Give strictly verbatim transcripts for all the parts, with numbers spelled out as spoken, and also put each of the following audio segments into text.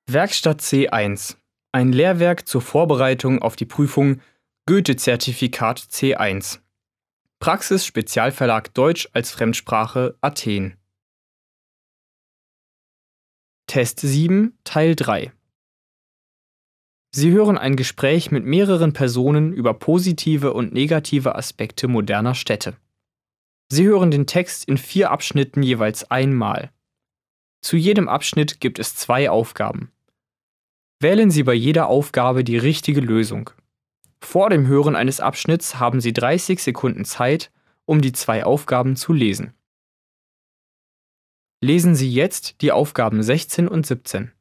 Werkstatt C eins. Ein Lehrwerk zur Vorbereitung auf die Prüfung Goethe-Zertifikat C eins. Praxis Spezialverlag Deutsch als Fremdsprache Athen. Test sieben, Teil drei. Sie hören ein Gespräch mit mehreren Personen über positive und negative Aspekte moderner Städte. Sie hören den Text in vier Abschnitten jeweils einmal. Zu jedem Abschnitt gibt es zwei Aufgaben. Wählen Sie bei jeder Aufgabe die richtige Lösung. Vor dem Hören eines Abschnitts haben Sie dreißig Sekunden Zeit, um die zwei Aufgaben zu lesen. Lesen Sie jetzt die Aufgaben sechzehn und siebzehn.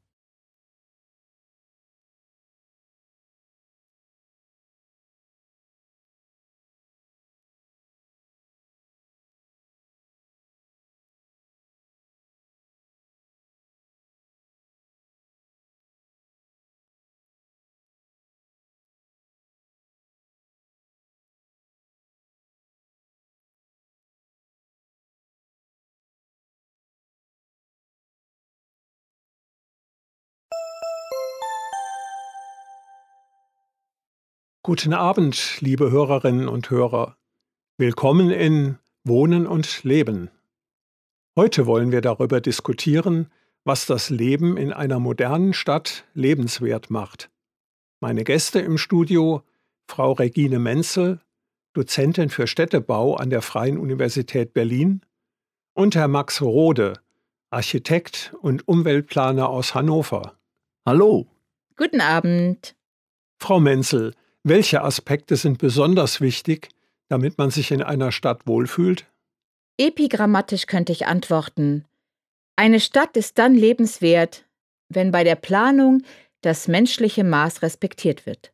Guten Abend, liebe Hörerinnen und Hörer. Willkommen in Wohnen und Leben. Heute wollen wir darüber diskutieren, was das Leben in einer modernen Stadt lebenswert macht. Meine Gäste im Studio: Frau Regine Menzel, Dozentin für Städtebau an der Freien Universität Berlin, und Herr Max Rode, Architekt und Umweltplaner aus Hannover. Hallo. Guten Abend. Frau Menzel, welche Aspekte sind besonders wichtig, damit man sich in einer Stadt wohlfühlt? Epigrammatisch könnte ich antworten: Eine Stadt ist dann lebenswert, wenn bei der Planung das menschliche Maß respektiert wird.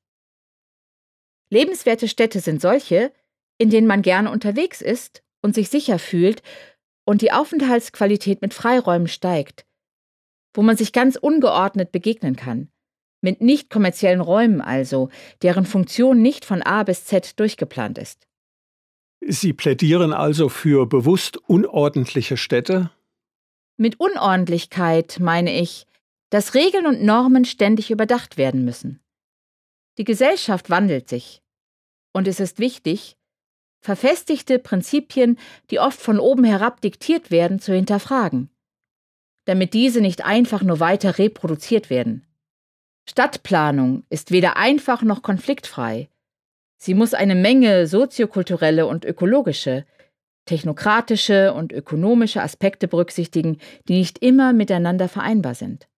Lebenswerte Städte sind solche, in denen man gerne unterwegs ist und sich sicher fühlt und die Aufenthaltsqualität mit Freiräumen steigt, wo man sich ganz ungeordnet begegnen kann. Mit nicht kommerziellen Räumen also, deren Funktion nicht von A bis Z durchgeplant ist. Sie plädieren also für bewusst unordentliche Städte? Mit Unordentlichkeit meine ich, dass Regeln und Normen ständig überdacht werden müssen. Die Gesellschaft wandelt sich. Und es ist wichtig, verfestigte Prinzipien, die oft von oben herab diktiert werden, zu hinterfragen, damit diese nicht einfach nur weiter reproduziert werden. Stadtplanung ist weder einfach noch konfliktfrei. Sie muss eine Menge soziokulturelle und ökologische, technokratische und ökonomische Aspekte berücksichtigen, die nicht immer miteinander vereinbar sind.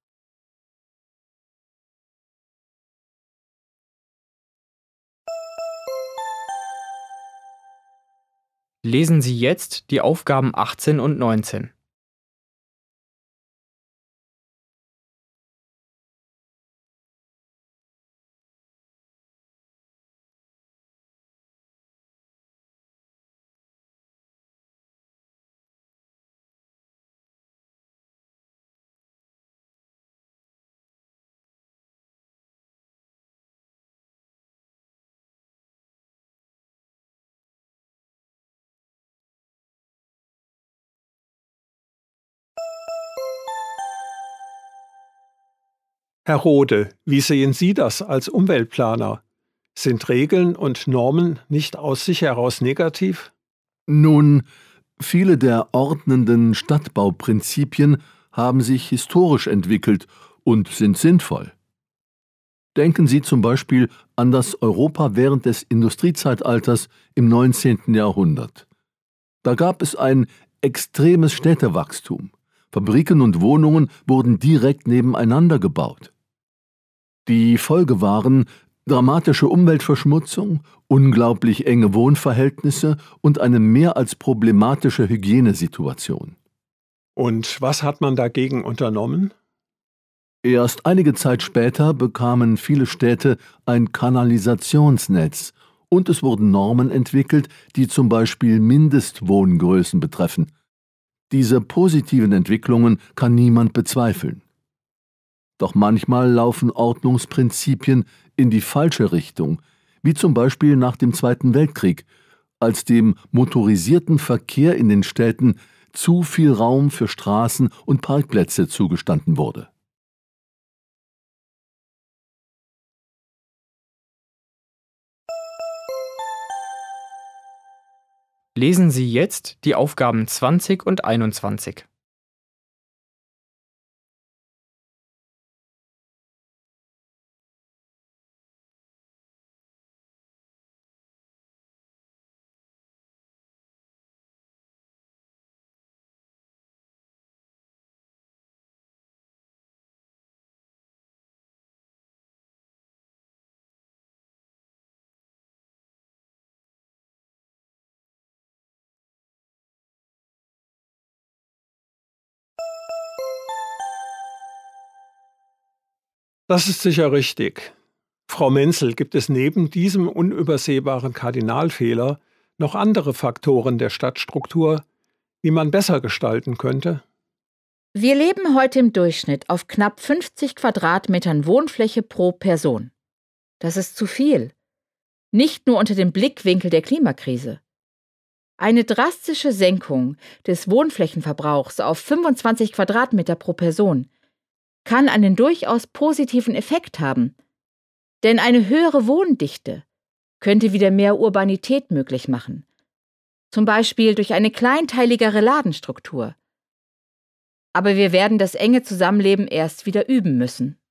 Lesen Sie jetzt die Aufgaben achtzehn und neunzehn. Herr Rode, wie sehen Sie das als Umweltplaner? Sind Regeln und Normen nicht aus sich heraus negativ? Nun, viele der ordnenden Stadtbauprinzipien haben sich historisch entwickelt und sind sinnvoll. Denken Sie zum Beispiel an das Europa während des Industriezeitalters im neunzehnten Jahrhundert. Da gab es ein extremes Städtewachstum. Fabriken und Wohnungen wurden direkt nebeneinander gebaut. Die Folge waren dramatische Umweltverschmutzung, unglaublich enge Wohnverhältnisse und eine mehr als problematische Hygienesituation. Und was hat man dagegen unternommen? Erst einige Zeit später bekamen viele Städte ein Kanalisationsnetz und es wurden Normen entwickelt, die zum Beispiel Mindestwohngrößen betreffen. Diese positiven Entwicklungen kann niemand bezweifeln. Doch manchmal laufen Ordnungsprinzipien in die falsche Richtung, wie zum Beispiel nach dem Zweiten Weltkrieg, als dem motorisierten Verkehr in den Städten zu viel Raum für Straßen und Parkplätze zugestanden wurde. Lesen Sie jetzt die Aufgaben zwanzig und einundzwanzig. Das ist sicher richtig. Frau Menzel, gibt es neben diesem unübersehbaren Kardinalfehler noch andere Faktoren der Stadtstruktur, die man besser gestalten könnte? Wir leben heute im Durchschnitt auf knapp fünfzig Quadratmetern Wohnfläche pro Person. Das ist zu viel. Nicht nur unter dem Blickwinkel der Klimakrise. Eine drastische Senkung des Wohnflächenverbrauchs auf fünfundzwanzig Quadratmeter pro Person kann einen durchaus positiven Effekt haben, denn eine höhere Wohndichte könnte wieder mehr Urbanität möglich machen, zum Beispiel durch eine kleinteiligere Ladenstruktur. Aber wir werden das enge Zusammenleben erst wieder üben müssen.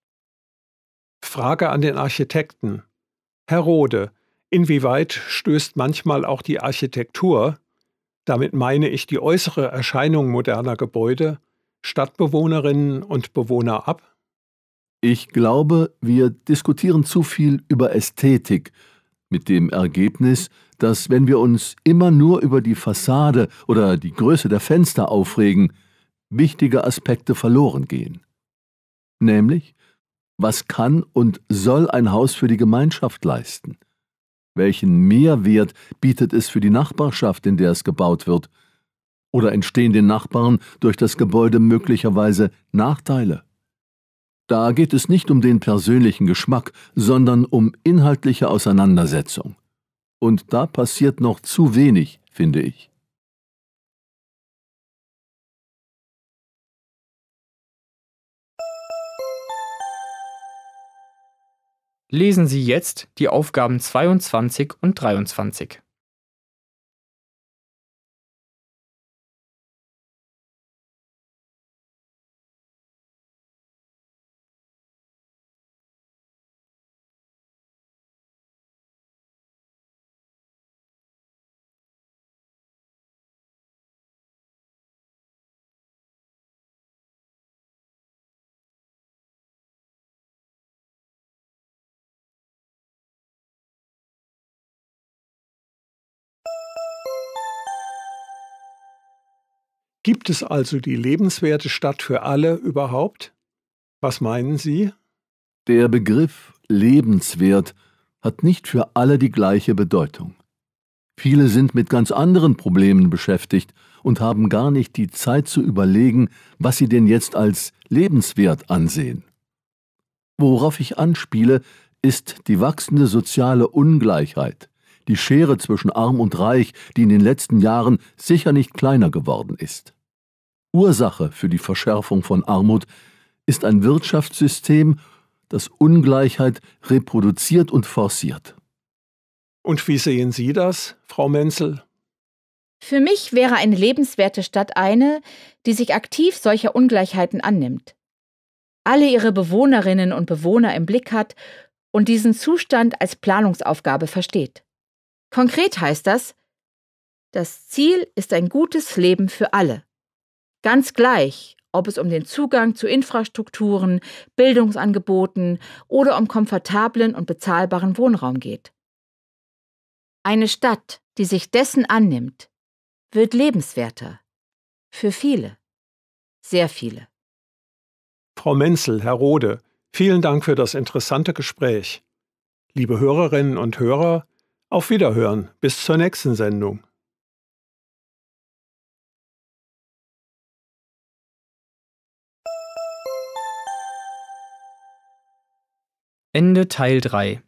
Frage an den Architekten. Herr Rode, inwieweit stößt manchmal auch die Architektur, damit meine ich die äußere Erscheinung moderner Gebäude, Stadtbewohnerinnen und Bewohner ab? Ich glaube, wir diskutieren zu viel über Ästhetik, mit dem Ergebnis, dass, wenn wir uns immer nur über die Fassade oder die Größe der Fenster aufregen, wichtige Aspekte verloren gehen. Nämlich, was kann und soll ein Haus für die Gemeinschaft leisten? Welchen Mehrwert bietet es für die Nachbarschaft, in der es gebaut wird? Oder entstehen den Nachbarn durch das Gebäude möglicherweise Nachteile? Da geht es nicht um den persönlichen Geschmack, sondern um inhaltliche Auseinandersetzung. Und da passiert noch zu wenig, finde ich. Lesen Sie jetzt die Aufgaben zweiundzwanzig und dreiundzwanzig. Gibt es also die lebenswerte Stadt für alle überhaupt? Was meinen Sie? Der Begriff lebenswert hat nicht für alle die gleiche Bedeutung. Viele sind mit ganz anderen Problemen beschäftigt und haben gar nicht die Zeit zu überlegen, was sie denn jetzt als lebenswert ansehen. Worauf ich anspiele, ist die wachsende soziale Ungleichheit, die Schere zwischen Arm und Reich, die in den letzten Jahren sicher nicht kleiner geworden ist. Ursache für die Verschärfung von Armut ist ein Wirtschaftssystem, das Ungleichheit reproduziert und forciert. Und wie sehen Sie das, Frau Menzel? Für mich wäre eine lebenswerte Stadt eine, die sich aktiv solcher Ungleichheiten annimmt, alle ihre Bewohnerinnen und Bewohner im Blick hat und diesen Zustand als Planungsaufgabe versteht. Konkret heißt das, das Ziel ist ein gutes Leben für alle. Ganz gleich, ob es um den Zugang zu Infrastrukturen, Bildungsangeboten oder um komfortablen und bezahlbaren Wohnraum geht. Eine Stadt, die sich dessen annimmt, wird lebenswerter. Für viele. Sehr viele. Frau Menzel, Herr Rode, vielen Dank für das interessante Gespräch. Liebe Hörerinnen und Hörer, auf Wiederhören, bis zur nächsten Sendung. Ende Teil drei.